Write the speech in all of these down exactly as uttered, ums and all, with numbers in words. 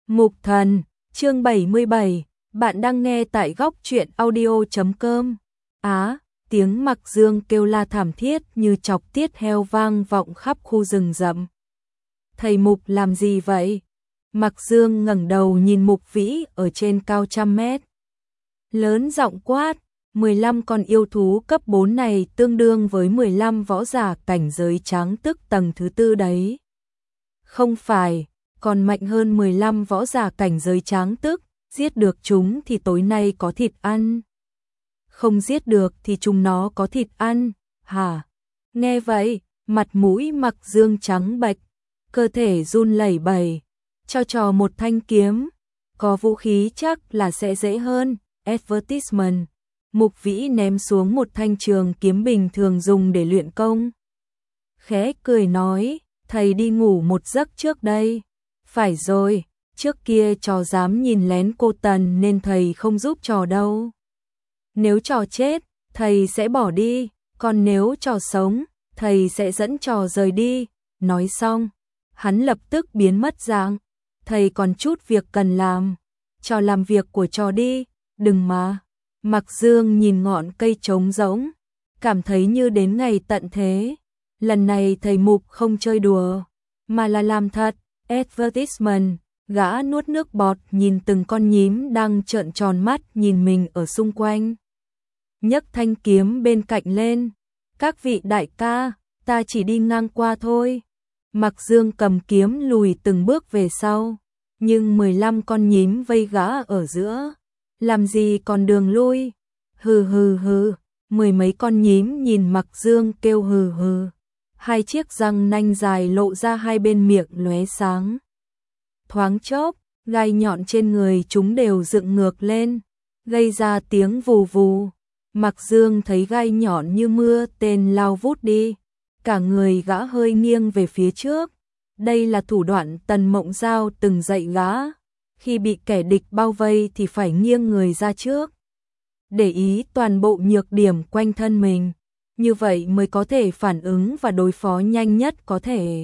Mục Thần, chương bảy mươi bảy, bạn đang nghe tại góc truyện audio chấm com. Á, tiếng Mạc Dương kêu la thảm thiết như chọc tiết heo vang vọng khắp khu rừng rậm. Thầy Mục làm gì vậy? Mạc Dương ngẩng đầu nhìn Mục Vĩ ở trên cao trăm mét. Lớn giọng quát, mười lăm con yêu thú cấp bốn này tương đương với mười lăm võ giả cảnh giới tráng tức tầng thứ tư đấy. Không phải, còn mạnh hơn mười lăm võ giả cảnh giới tráng tức, giết được chúng thì tối nay có thịt ăn. Không giết được thì chúng nó có thịt ăn, hả? Nghe vậy, mặt mũi Mạc Dương trắng bệch, cơ thể run lẩy bẩy, cho trò một thanh kiếm, có vũ khí chắc là sẽ dễ hơn. Advertisement. Mục Vĩ ném xuống một thanh trường kiếm bình thường dùng để luyện công. Khẽ cười nói, thầy đi ngủ một giấc trước đây. Phải rồi, trước kia trò dám nhìn lén cô Tần nên thầy không giúp trò đâu. Nếu trò chết, thầy sẽ bỏ đi, còn nếu trò sống, thầy sẽ dẫn trò rời đi. Nói xong, hắn lập tức biến mất dạng. Thầy còn chút việc cần làm, trò làm việc của trò đi, đừng mà. Mạc Dương nhìn ngọn cây trống rỗng, cảm thấy như đến ngày tận thế. Lần này thầy Mục không chơi đùa, mà là làm thật. Advertisement. Gã nuốt nước bọt nhìn từng con nhím đang trợn tròn mắt nhìn mình ở xung quanh. Nhấc thanh kiếm bên cạnh lên. Các vị đại ca, ta chỉ đi ngang qua thôi. Mạc Dương cầm kiếm lùi từng bước về sau, nhưng mười lăm con nhím vây gã ở giữa. Làm gì còn đường lui? Hừ hừ hừ, mười mấy con nhím nhìn Mạc Dương kêu hừ hừ. Hai chiếc răng nanh dài lộ ra hai bên miệng lóe sáng. Thoáng chốc, gai nhọn trên người chúng đều dựng ngược lên, gây ra tiếng vù vù. Mạc Dương thấy gai nhọn như mưa tên lao vút đi, cả người gã hơi nghiêng về phía trước. Đây là thủ đoạn Tần Mộng Giao từng dạy gã, khi bị kẻ địch bao vây thì phải nghiêng người ra trước, để ý toàn bộ nhược điểm quanh thân mình, như vậy mới có thể phản ứng và đối phó nhanh nhất có thể.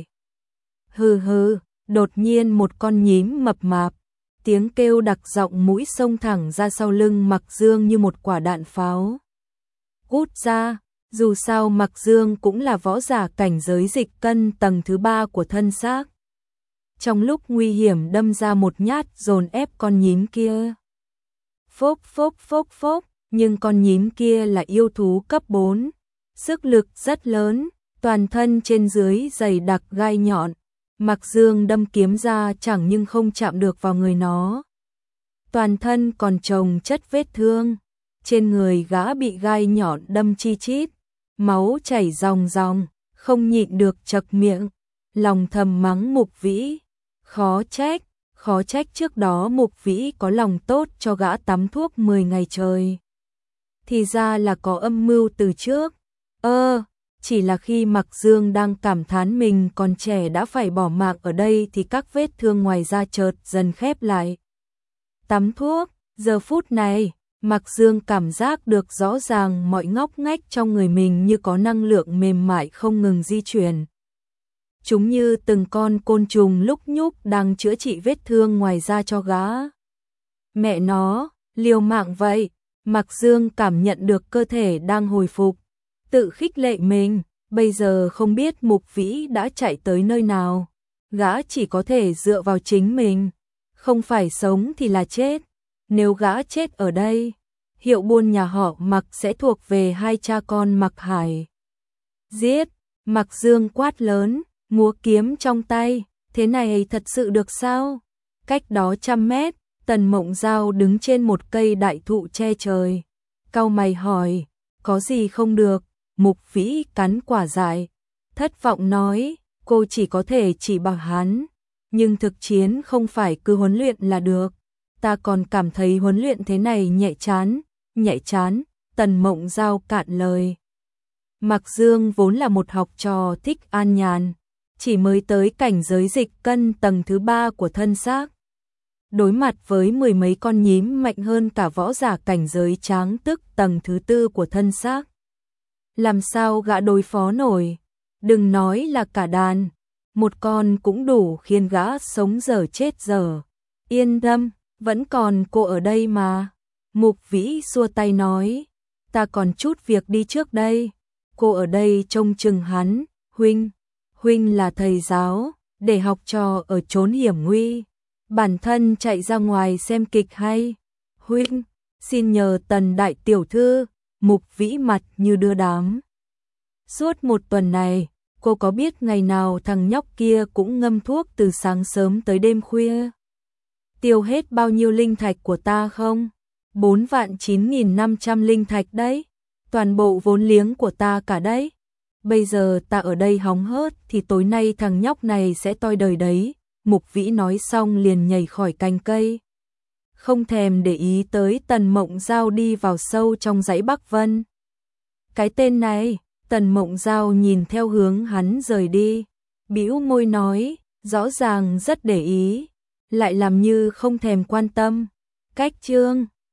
Hừ hừ, đột nhiên một con nhím mập mạp, tiếng kêu đặc giọng mũi xông thẳng ra sau lưng Mạc Dương như một quả đạn pháo. Cút ra, dù sao Mạc Dương cũng là võ giả cảnh giới dịch cân tầng thứ ba của thân xác. Trong lúc nguy hiểm đâm ra một nhát dồn ép con nhím kia. Phốc phốc phốc phốc, nhưng con nhím kia là yêu thú cấp bốn, sức lực rất lớn, toàn thân trên dưới dày đặc gai nhọn. Mạc Dương đâm kiếm ra chẳng nhưng không chạm được vào người nó. Toàn thân còn chồng chất vết thương, trên người gã bị gai nhọn đâm chi chít, máu chảy ròng ròng, không nhịn được chậc miệng, lòng thầm mắng Mục Vĩ. Khó trách, khó trách trước đó Mục Vĩ có lòng tốt cho gã tắm thuốc mười ngày trời. Thì ra là có âm mưu từ trước. Ơ, chỉ là khi Mạc Dương đang cảm thán mình còn trẻ đã phải bỏ mạng ở đây thì các vết thương ngoài da chợt dần khép lại. Tắm thuốc, giờ phút này, Mạc Dương cảm giác được rõ ràng mọi ngóc ngách trong người mình như có năng lượng mềm mại không ngừng di chuyển. Chúng như từng con côn trùng lúc nhúc đang chữa trị vết thương ngoài da cho gã. Mẹ nó, liều mạng vậy. Mạc Dương cảm nhận được cơ thể đang hồi phục, tự khích lệ mình, bây giờ không biết Mục Vĩ đã chạy tới nơi nào. Gã chỉ có thể dựa vào chính mình, không phải sống thì là chết. Nếu gã chết ở đây, hiệu buôn nhà họ Mạc sẽ thuộc về hai cha con Mạc Hải. Giết, Mạc Dương quát lớn, múa kiếm trong tay, thế này thật sự được sao? Cách đó trăm mét, Tần Mộng Giao đứng trên một cây đại thụ che trời. Cau mày hỏi, có gì không được? Mục Vĩ cắn quả dại, thất vọng nói, cô chỉ có thể chỉ bảo hắn, nhưng thực chiến không phải cứ huấn luyện là được. Ta còn cảm thấy huấn luyện thế này nhẹ chán, nhẹ chán. Tần Mộng Giao cạn lời. Mạc Dương vốn là một học trò thích an nhàn, chỉ mới tới cảnh giới dịch cân tầng thứ ba của thân xác. Đối mặt với mười mấy con nhím mạnh hơn cả võ giả cảnh giới tráng tức tầng thứ tư của thân xác. Làm sao gã đối phó nổi? Đừng nói là cả đàn, một con cũng đủ khiến gã sống dở chết dở. Yên tâm, vẫn còn cô ở đây mà. Mục Vĩ xua tay nói, ta còn chút việc đi trước đây. Cô ở đây trông chừng hắn, huynh, huynh là thầy giáo, để học trò ở chốn hiểm nguy. Bản thân chạy ra ngoài xem kịch hay. Huynh, xin nhờ Tần đại tiểu thư. Mục Vĩ mặt như đưa đám. Suốt một tuần này, cô có biết ngày nào thằng nhóc kia cũng ngâm thuốc từ sáng sớm tới đêm khuya? Tiêu hết bao nhiêu linh thạch của ta không? bốn vạn chín nghìn năm trăm linh thạch đấy. Toàn bộ vốn liếng của ta cả đấy. Bây giờ ta ở đây hóng hớt thì tối nay thằng nhóc này sẽ toi đời đấy. Mục Vĩ nói xong liền nhảy khỏi cành cây. Không thèm để ý tới Tần Mộng Giao đi vào sâu trong dãy Bắc Vân. Cái tên này, Tần Mộng Giao nhìn theo hướng hắn rời đi. Bĩu môi nói, rõ ràng rất để ý, lại làm như không thèm quan tâm. Cách chương